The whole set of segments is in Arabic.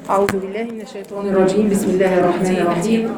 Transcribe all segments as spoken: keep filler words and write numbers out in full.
أعوذ بالله من الشيطان الرجيم. بسم الله الرحمن الرحيم.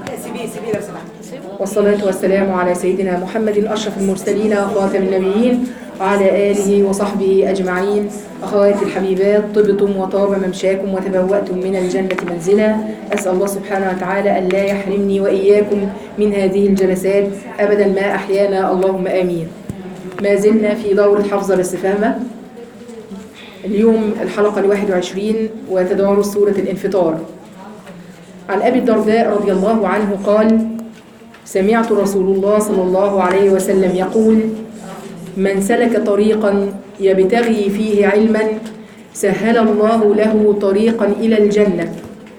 والصلاة والسلام على سيدنا محمد أشرف المرسلين وخاتم النبيين وعلى آله وصحبه أجمعين. أخواتي الحبيبات، طبتم وطاب ممشاكم وتبوأتم من الجنة منزلا. أسأل الله سبحانه وتعالى أن لا يحرمني وإياكم من هذه الجلسات أبدا ما أحيانا، اللهم آمين. ما زلنا في دورة حفظ الاستفهامة. اليوم الحلقة الواحد وعشرين وتدارس سورة الانفطار. عن أبي الدرداء رضي الله عنه قال: سمعت رسول الله صلى الله عليه وسلم يقول: من سلك طريقا يبتغي فيه علما سهل الله له طريقا إلى الجنة،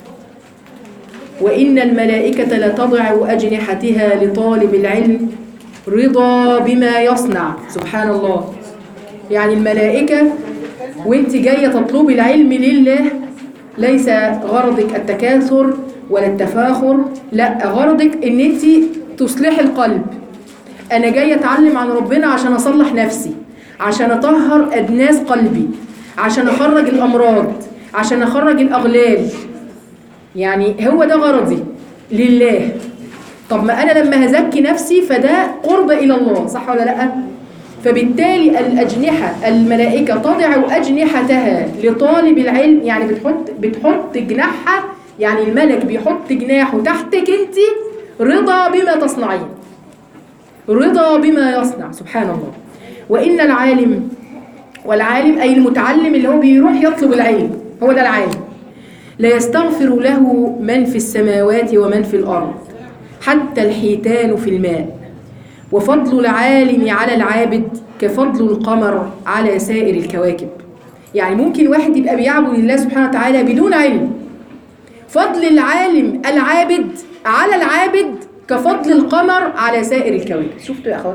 وإن الملائكة لتضع أجنحتها لطالب العلم رضا بما يصنع. سبحان الله. يعني الملائكة وانت جاية تطلبي العلم لله، ليس غرضك التكاثر ولا التفاخر، لا، غرضك ان انت تصلحي القلب. انا جاية اتعلم عن ربنا عشان اصلح نفسي، عشان اطهر ادناس قلبي، عشان اخرج الامراض، عشان اخرج الاغلال. يعني هو ده غرضي لله. طب ما انا لما هزكي نفسي فده قرب الى الله، صح ولا لا؟ فبالتالي الأجنحة، الملائكة تضع أجنحتها لطالب العلم، يعني بتحط بتحط جناحها، يعني الملك بيحط جناحه تحتك انت رضا بما تصنعين، رضا بما يصنع. سبحان الله. وإن العالم، والعالم أي المتعلم اللي هو بيروح يطلب العلم، هو ده العالم، لا يستغفر له من في السماوات ومن في الأرض حتى الحيتان في الماء، وفضل العالم على العابد كفضل القمر على سائر الكواكب. يعني ممكن واحد يبقى بيعبد الله سبحانه وتعالى بدون علم، فضل العالم العابد على العابد كفضل القمر على سائر الكواكب. شفتوا يا اخوات؟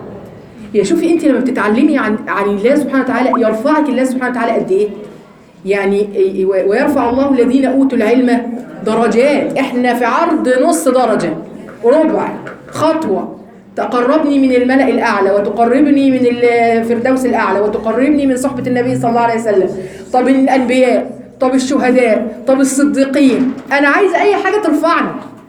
يا شوفي انت لما بتتعلمي عن عن الله سبحانه وتعالى يرفعك الله سبحانه وتعالى قد ايه؟ يعني ويرفع الله الذين اوتوا العلم درجات. احنا في عرض نص درجه، ربع خطوه تقربني من الملأ الأعلى، وتقربني من الفردوس الأعلى، وتقربني من صحبة النبي صلى الله عليه وسلم. طب الأنبياء، طب الشهداء، طب الصديقين. أنا عايز أي حاجة ترفعني.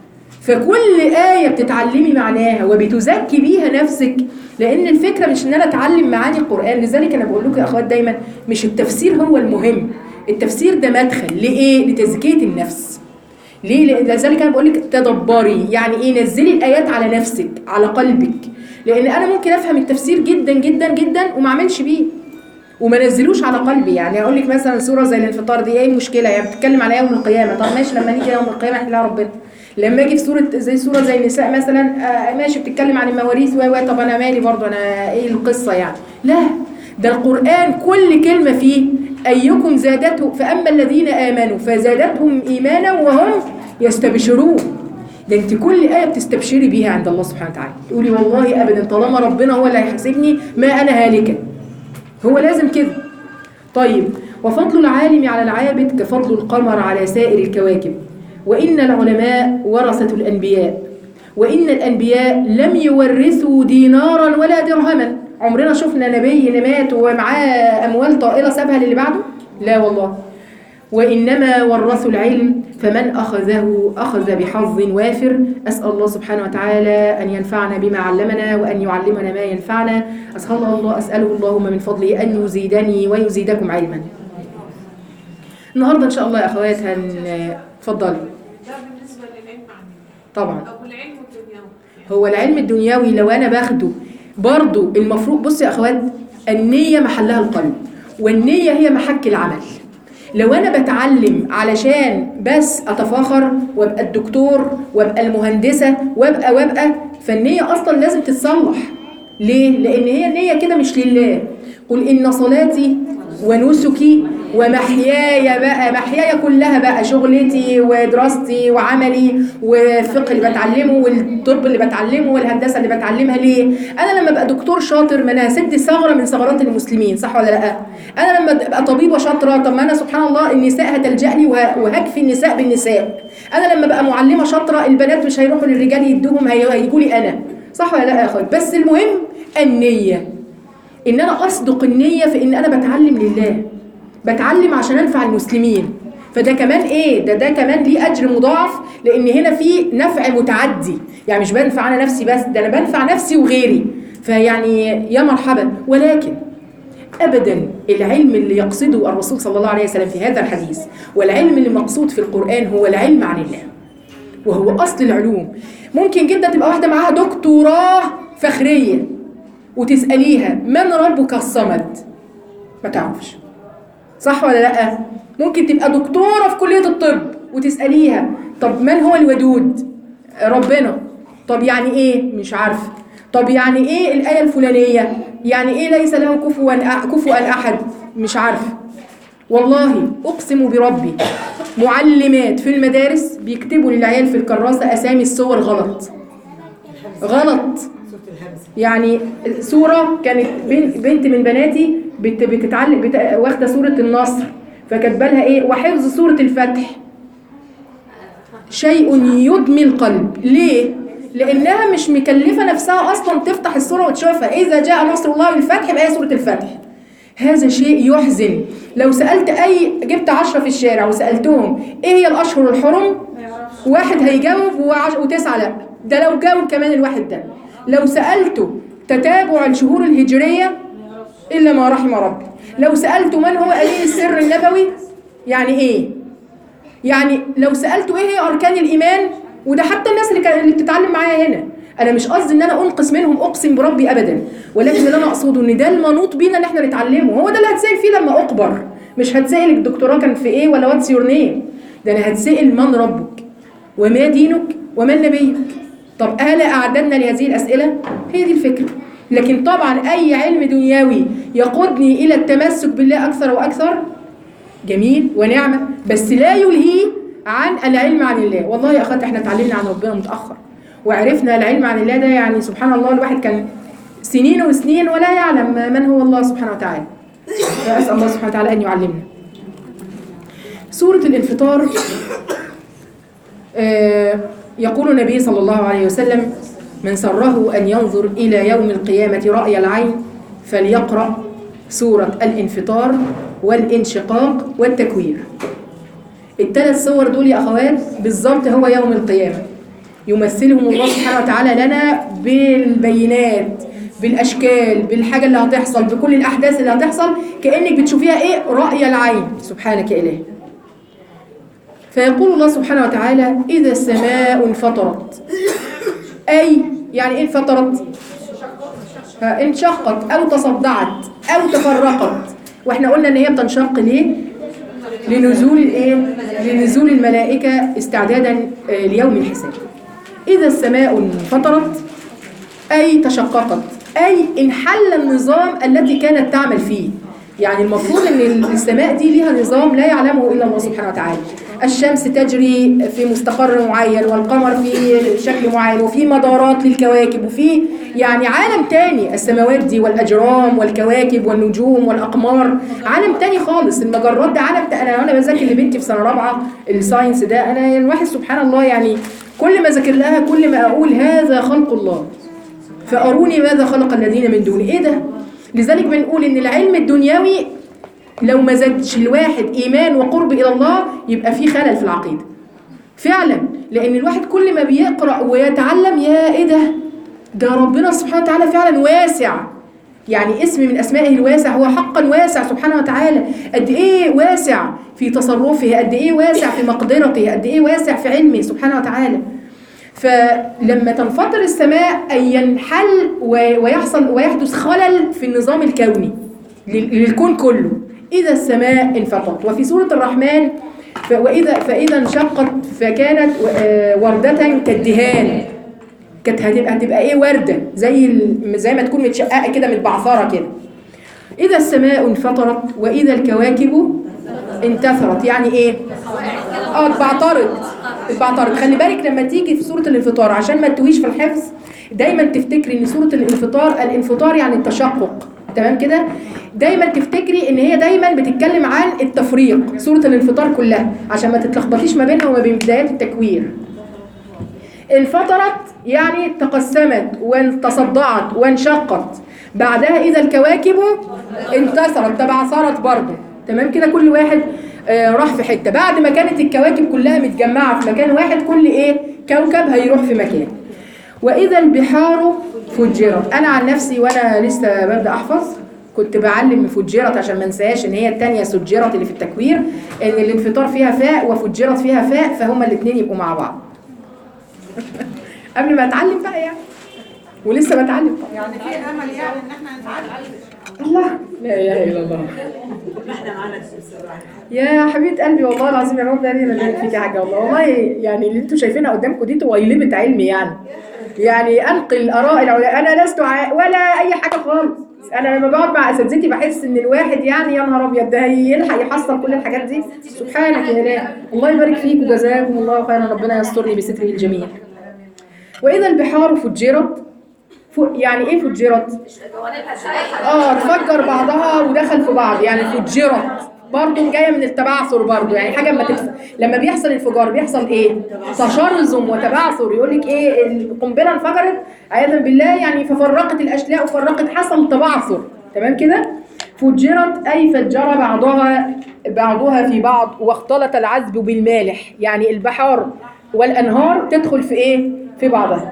فكل آية بتتعلمي معناها وبتزكي بيها نفسك، لأن الفكرة مش إن أنا أتعلم معاني القرآن. لذلك أنا بقول لكم يا أخوات دايما مش التفسير هو المهم، التفسير ده مدخل لإيه؟ لتزكية النفس. ليه؟ لذلك انا بقول لك تدبري، يعني ايه؟ نزلي الايات على نفسك، على قلبك. لان انا ممكن افهم التفسير جدا جدا جدا وما اعملش بيه وما نزلوش على قلبي. يعني اقول لك مثلا سوره زي الانفطار دي ايه المشكله؟ يعني بتتكلم على يوم القيامه. طب ماشي، لما نيجي يوم القيامه احنا ربنا. لما اجي في سوره زي سوره زي النساء مثلا، آه ماشي بتتكلم عن المواريث و طب انا مالي برضه، انا ايه القصه يعني؟ لا، ده القران كل كلمه فيه أيكم زادته، فأما الذين آمنوا فزادتهم إيمانا وهم يستبشرون. ده انت كل آية بتستبشري بيها عند الله سبحانه وتعالى، تقولي والله أبدا طالما ربنا هو اللي هيحاسبني ما أنا هالكة، هو لازم كده. طيب، وفضل العالم على العابد كفضل القمر على سائر الكواكب، وإن العلماء ورثة الأنبياء، وإن الأنبياء لم يورثوا دينارا ولا درهما. عمرنا شفنا نبي مات ومعاه أموال طائلة سابها للي بعده؟ لا والله. وإنما ورثوا العلم، فمن أخذه أخذ بحظ وافر. أسأل الله سبحانه وتعالى أن ينفعنا بما علمنا وأن يعلمنا ما ينفعنا. أسأل الله أسأله اللهم من فضله أن يزيدني ويزيدكم علما. النهاردة إن شاء الله يا أخوات هنفضل. ده بالنسبة للعلم عنه طبعا. أو العلم الدنيوي. هو العلم الدنيوي لو أنا باخده برضو المفروض، بص يا أخوات، النية محلها القلب، والنية هي محك العمل. لو أنا بتعلم علشان بس أتفاخر وابقى الدكتور وابقى المهندسة وابقى وابقى فالنية أصلا لازم تتصلح. ليه؟ لأن هي النية كده مش لله. قل إن صلاتي ونسكي ومحياي، بقى محياي كلها بقى شغلتي ودراستي وعملي والفقه اللي بتعلمه والطب اللي بتعلمه والهندسه اللي بتعلمها. ليه؟ انا لما ابقى دكتور شاطر ما انا هسد ثغره من ثغرات المسلمين، صح ولا لا؟ انا لما ابقى طبيبه شاطره، طب ما انا سبحان الله النساء هتلجأ لي وهكفي النساء بالنساء. انا لما ابقى معلمه شاطره البنات مش هيروحوا للرجال يدوهم، هيجوا لي انا، صح ولا لا يا اخويا؟ بس المهم النيه، ان انا اصدق النيه في ان انا بتعلم لله، بتعلم عشان انفع المسلمين. فده كمان ايه، ده ده كمان ليه اجر مضاعف، لان هنا في نفع متعدي، يعني مش بنفع انا نفسي بس، ده انا بنفع نفسي وغيري، فيعني يا مرحبا. ولكن ابدا العلم اللي يقصده الرسول صلى الله عليه وسلم في هذا الحديث والعلم اللي مقصود في القرآن هو العلم عن الله، وهو اصل العلوم. ممكن جدا تبقى واحده معاها دكتوراه فخريه وتساليها من ربك الصمد، ما تعرفش، صح ولا لا؟ ممكن تبقى دكتوره في كليه الطب وتساليها طب من هو الودود؟ ربنا. طب يعني ايه؟ مش عارفه. طب يعني ايه الايه الفلانيه؟ يعني ايه ليس له كفوا كفوا احد؟ مش عارفه. والله اقسم بربي معلمات في المدارس بيكتبوا للعيال في الكراسه اسامي الصور غلط غلط. يعني صوره كانت بنت من بناتي بتتعلم بت... واخده سوره النصر، فكاتبه لها ايه؟ وحفظ سوره الفتح. شيء يدمي القلب. ليه؟ لانها مش مكلفه نفسها اصلا تفتح السوره وتشوفها اذا جاء نصر الله والفتح يبقى هي سوره الفتح. هذا شيء يحزن. لو سالت اي جبت عشرة في الشارع وسالتهم ايه هي الاشهر الحرم، واحد هيجاوب وعش... وتسعه لا. ده لو جاوب كمان الواحد ده. لو سالته تتابع الشهور الهجريه الا ما رحم ربي. لو سالته من هو قليل السر النبوي يعني ايه؟ يعني لو سالته ايه هي اركان الايمان، وده حتى الناس اللي كان اللي بتتعلم معايا هنا، انا مش قصدي ان انا انقص منهم اقسم بربي ابدا، ولكن اللي انا اقصده ان ده المنوط بينا ان احنا نتعلمه، هو ده اللي هتسال فيه لما اكبر. مش هتسال الدكتوراه كان في ايه ولا واتس يور نيم، ده انا هتسال من ربك وما دينك ومن نبيك. طب الا اعددنا لهذه الاسئله؟ هي دي الفكره. لكن طبعا اي علم دنيوي يقودني الى التمسك بالله اكثر واكثر جميل ونعمه، بس لا يلهي عن العلم عن الله. والله يا اخوات احنا اتعلمنا عن ربنا متاخر، وعرفنا العلم عن الله ده يعني سبحان الله الواحد كان سنين وسنين ولا يعلم من هو الله سبحانه وتعالى. فأسأل الله سبحانه وتعالى أن يعلمنا. سورة الانفطار آه يقول النبي صلى الله عليه وسلم من سره أن ينظر إلى يوم القيامة رأي العين فليقرأ سورة الانفطار والانشقاق والتكوير. الثلاث صور دول يا أخوات بالضبط هو يوم القيامة، يمثلهم الله سبحانه وتعالى لنا بالبينات، بالأشكال، بالحاجة اللي هتحصل، بكل الأحداث اللي هتحصل، كأنك بتشوفيها إيه؟ رأي العين. سبحانك يا إله. فيقول الله سبحانه وتعالى إذا السماء انفطرت، أي يعني إيه انفطرت؟ انشقت أو تصدعت أو تفرقت. وإحنا قلنا إن هي بتنشق ليه؟ لنزول الإيه؟ لنزول الملائكة استعدادا ليوم الحساب. إذا السماء انفطرت أي تشققت، أي انحل النظام الذي كانت تعمل فيه. يعني المفروض أن السماء دي ليها نظام لا يعلمه إلا الله سبحانه وتعالى. الشمس تجري في مستقر معين، والقمر في شكل معين، وفي مدارات للكواكب، وفي يعني عالم تاني. السماوات دي والأجرام والكواكب والنجوم والأقمار عالم تاني خالص. المجرات ده عالم تاني. أنا وأنا بذاكر لبنتي في سنة رابعة الساينس ده، أنا الواحد سبحان الله يعني كل ما ذاكر لها كل ما أقول هذا خلق الله فأروني ماذا خلق الذين من دونه. إيه ده؟ لذلك بنقول إن العلم الدنيوي لو ما زادش الواحد إيمان وقرب إلى الله يبقى فيه خلل في العقيدة فعلا. لأن الواحد كل ما بيقرأ ويتعلم يا إيه ده؟ ده ربنا سبحانه وتعالى فعلا واسع. يعني اسم من أسمائه الواسع، هو حقا واسع سبحانه وتعالى. قد إيه واسع في تصرفه، قد إيه واسع في مقدرته، قد إيه واسع في علمه سبحانه وتعالى. فلما تنفطر السماء أي ينحل ويحصل ويحدث خلل في النظام الكوني للكون كله. إذا السماء انفطرت. وفي سورة الرحمن وإذا فإذا انشقت فكانت وردة كالدهان. كانت هتبقى هتبقى إيه؟ وردة زي زي ما تكون متشققة كده متبعثرة كده. إذا السماء انفطرت وإذا الكواكب انتثرت. يعني إيه؟ اه اتبعترت اتبعترت. خلي بالك لما تيجي في سورة الانفطار عشان ما تتويش في الحفظ دايما تفتكري ان سورة الانفطار الانفطار يعني التشقق، تمام كده؟ دايما تفتكري ان هي دايما بتتكلم عن التفريق سورة الانفطار كلها عشان ما تتلخبطيش ما بينها وما بين بدايات التكوير. انفطرت يعني تقسمت وتصدعت وانشقت. بعدها اذا الكواكب انتصرت تبعثرت برضه، تمام كده؟ كل واحد آه راح في حته بعد ما كانت الكواكب كلها متجمعه في مكان واحد، كل ايه كوكب هيروح في مكان. واذا البحار فجرت. انا عن نفسي وانا لسه ببدا احفظ كنت بعلم فجرت عشان ما انساهاش ان هي الثانيه سجرت اللي في التكوير، ان الانفطار فيها فاء وفجرت فيها فاء، فهما الاثنين يبقوا مع بعض. قبل ما اتعلم بقى يعني، ولسه بتعلم. يعني في امل يعني ان احنا نتعلم. الله لا اله الا الله. يا حبيبه قلبي والله العظيم يا رب يعني انا فيك حاجه والله والله يعني اللي انتوا شايفينها قدامكم دي طويلبه علم يعني. يعني انقل اراء العلماء، انا لست ولا اي حاجه خالص. انا لما بقعد مع اساتذتي بحس ان الواحد يعني يا نهار ابيض ده هيلحق يحصل كل الحاجات دي. سبحانك يا اله. الله يبارك فيك وجزاكم الله خيرا، ربنا يسترني بستره الجميل. واذا البحار فجرت، يعني ايه فجرت؟ اه تفجر بعضها ودخل في بعض، يعني فجرت برضه جايه من التبعثر برضه، يعني حاجه لما تكسر لما بيحصل انفجار بيحصل ايه؟ تشرذم وتبعثر. يقول لك ايه؟ القنبله انفجرت عياذا بالله يعني ففرقت الاشلاء وفرقت، حصل تبعثر. تمام كده؟ فجرت اي فجر بعضها بعضها في بعض، واختلط العذب بالمالح، يعني البحار والانهار تدخل في ايه؟ في بعضها،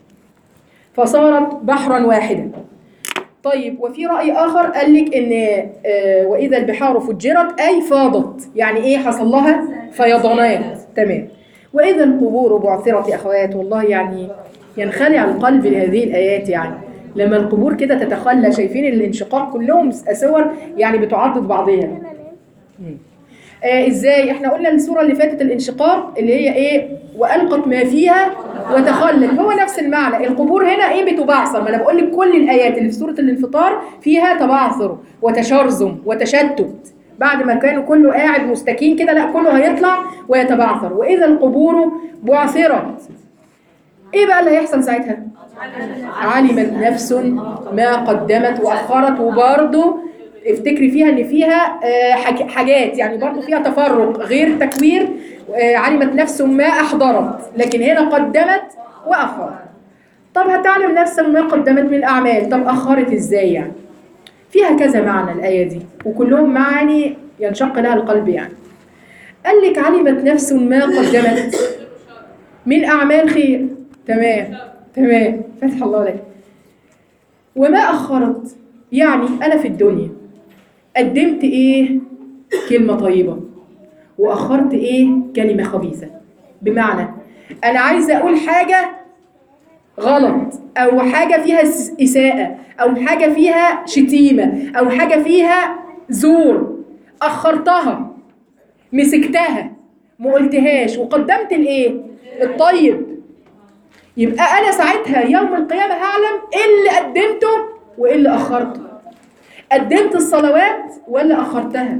فصارت بحرا واحدا. طيب وفي رأي آخر قال لك إن آه وإذا البحار فجرت أي فاضت، يعني إيه حصل لها فيضانات. تمام. وإذا القبور بعثرت يا أخوات، والله يعني ينخلع القلب لهذه الآيات، يعني لما القبور كده تتخلى، شايفين الانشقاق كلهم صور يعني بتعضد بعضها. آه ازاي؟ احنا قلنا السوره اللي فاتت الانشقاق اللي هي ايه؟ والقت ما فيها وتخلت، هو نفس المعنى. القبور هنا ايه؟ بتبعثر. ما انا بقول لك كل الايات اللي في سوره الانفطار فيها تبعثر وتشرذم وتشتت، بعد ما كانوا كله قاعد مستكين كده لا كله هيطلع ويتبعثر. واذا القبور بعثرت، ايه بقى اللي هيحصل ساعتها؟ علمت نفس ما قدمت واخرت. وبرده افتكري فيها ان فيها حاجات يعني برضو فيها تفرق غير التكوير. علمت نفس ما احضرت، لكن هنا قدمت واخرت. طب هتعلم نفس ما قدمت من اعمال، طب اخرت ازاي يعني؟ فيها كذا معنى الايه دي وكلهم معاني ينشق لها القلب. يعني قال لك علمت نفس ما قدمت من اعمال خير، تمام تمام فتح الله لك. وما اخرت، يعني انا في الدنيا قدمت ايه؟ كلمة طيبة، واخرت ايه؟ كلمة خبيثة. بمعنى انا عايزة اقول حاجة غلط، او حاجة فيها اساءة، او حاجة فيها شتيمة، او حاجة فيها زور، اخرتها مسكتها ما قلتهاش وقدمت الايه؟ الطيب. يبقى انا ساعتها يوم القيامة هعلم ايه اللي قدمته وايه اللي اخرته. قدمت الصلوات ولا أخرتها؟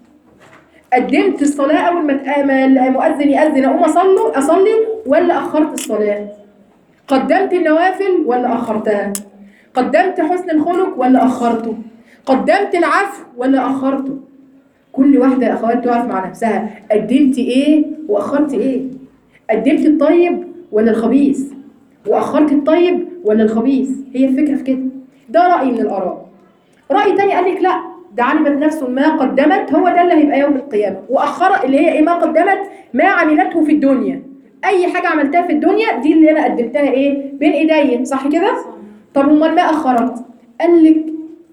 قدمت الصلاة أول ما المؤذن يأذن أقوم أصلي أصلي ولا أخرت الصلاة؟ قدمت النوافل ولا أخرتها؟ قدمت حسن الخلق ولا أخرته؟ قدمت العفو ولا أخرته؟ كل واحدة يا أخوات تقف مع نفسها، قدمت إيه وأخرت إيه؟ قدمت الطيب ولا الخبيث؟ وأخرت الطيب ولا الخبيث؟ هي الفكرة في كده. ده رأي من الآراء. رأي تاني قال لك لا، ده علمت نفس ما قدمت، هو ده اللي هيبقى يوم القيامة. وأخر اللي هي إيه؟ ما قدمت ما عملته في الدنيا. أي حاجة عملتها في الدنيا دي اللي أنا قدمتها إيه؟ بين إيدي، صح كده؟ طب أمال ما أخرت؟ قال لك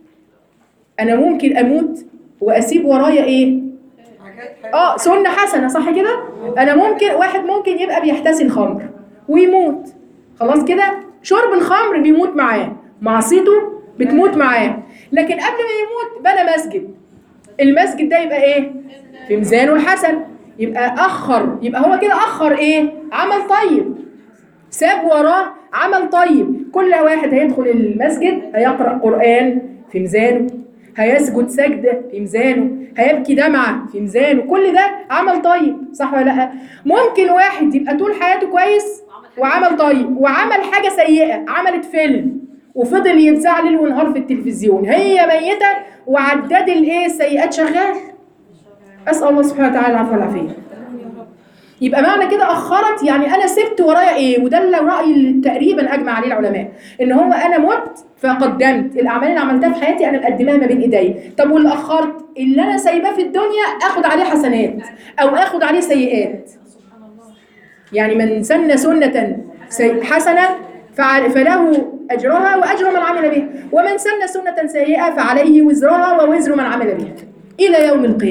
أنا ممكن أموت وأسيب ورايا إيه؟ آه سنة حسنة، صح كده؟ أنا ممكن واحد ممكن يبقى بيحتسي الخمر ويموت، خلاص كده؟ شرب الخمر بيموت معاه، معصيته بتموت معاه، لكن قبل ما يموت بنى مسجد. المسجد ده يبقى ايه؟ في ميزانه الحسن، يبقى اخر، يبقى هو كده اخر ايه؟ عمل طيب، ساب وراه عمل طيب. كل واحد هيدخل المسجد هيقرأ قرآن في ميزانه، هيسجد سجدة في ميزانه، هيبكي دمعة في ميزانه، كل ده عمل طيب، صح ولا لا؟ ممكن واحد يبقى طول حياته كويس وعمل طيب، وعمل حاجة سيئة، عملت فيلم وفضل يتذاع ليل ونهار في التلفزيون، هي ميتة وعداد الايه السيئات شغال. اسال الله سبحانه وتعالى العفو والعافيه. يبقى معنى كده اخرت، يعني انا سبت ورايا ايه؟ وده اللي راي اللي تقريبا اجمع عليه العلماء، ان هو انا مت فقدمت الاعمال اللي عملتها في حياتي، انا مقدماها ما بين ايدي. طب واللي اخرت، اللي انا سايباه في الدنيا اخد عليه حسنات او اخد عليه سيئات. يعني من سن سنه سي- حسنه فعل- فله اجرها واجر من عمل بها، ومن سن سنه سيئه فعليه وزرها ووزر من عمل بها الى يوم القيامه.